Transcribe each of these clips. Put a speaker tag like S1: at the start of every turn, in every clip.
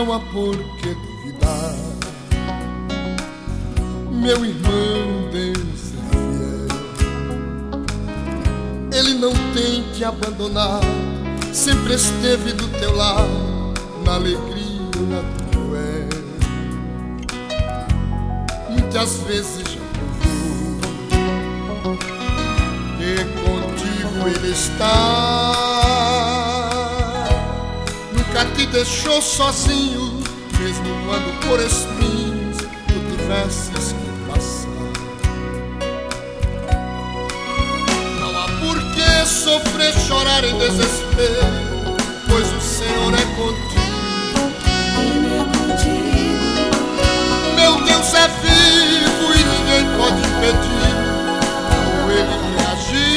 S1: não há por que duvidar. Meu irmão, Deus é fiel, Ele não tem que abandonar. Sempre esteve do teu lado, na alegria e na doer. Muitas vezes já provou que contigo Ele está. Nunca te deixou sozinho, mesmo quando por espinhos tu tivesses que passar. Não há por que sofrer, chorar em desespero, pois o Senhor é contigo.
S2: Ele é contigo.
S1: Meu Deus é vivo e ninguém pode impedir como Ele quer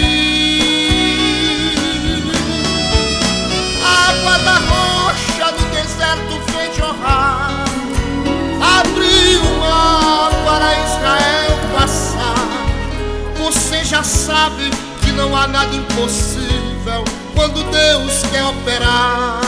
S1: agir. A água da rocha no deserto vem jorrar, abriu o mar para Israel passar. Você já sabe que não há nada impossível quando Deus quer operar.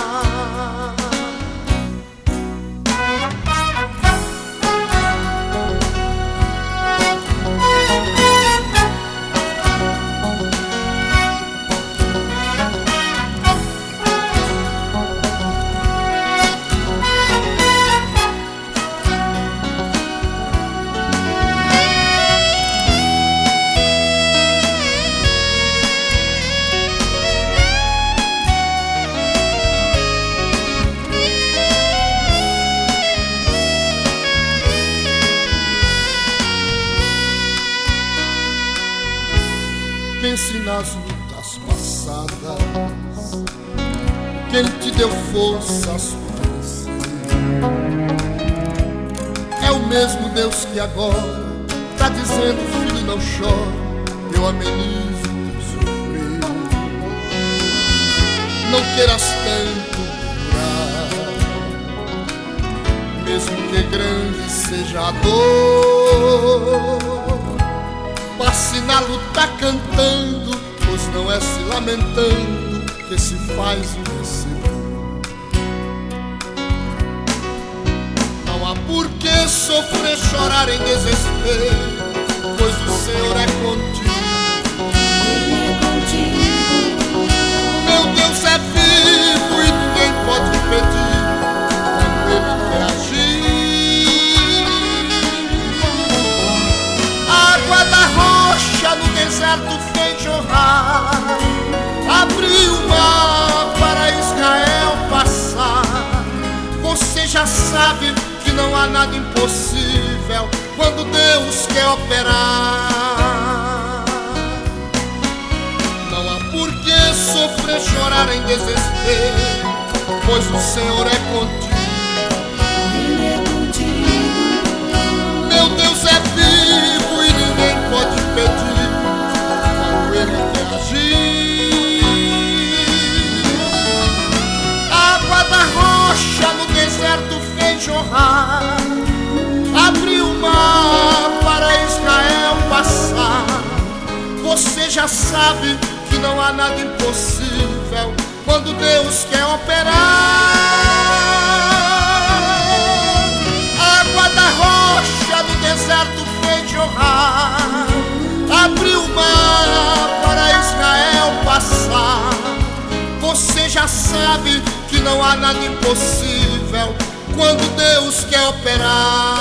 S1: Pense nas lutas passadas, quem te deu forças para vencer é o mesmo Deus que agora tá dizendo: filho, não chore, eu amenizo teu sofrer. Não queiras tanto durar, mesmo que grande seja a dor. Passe na luta cantando, pois não é se lamentando que se faz o vencedor. Não há por que sofrer, chorar em desespero, pois o Senhor é contigo.
S2: Ele é contigo.
S1: Meu Deus é vivo e ninguém pode impedir quando Ele quer agir. A água da rocha no deserto fez jorrar, abriu o mar para Israel passar. Você já sabe que não há nada impossível quando Deus quer operar. Não há por que sofrer, chorar em desespero, pois o Senhor é contigo.
S2: Ele é contigo.
S1: Meu Deus é vivo e ninguém pode impedir quando Ele quer agir. A água da rocha no deserto fez jorrar, abriu o mar para Israel passar. Você já sabe que não há nada impossível quando Deus quer operar. A água da rocha no deserto fez jorrar, abriu o mar para Israel passar. Você já sabe que não há nada impossível quando Deus quer operar.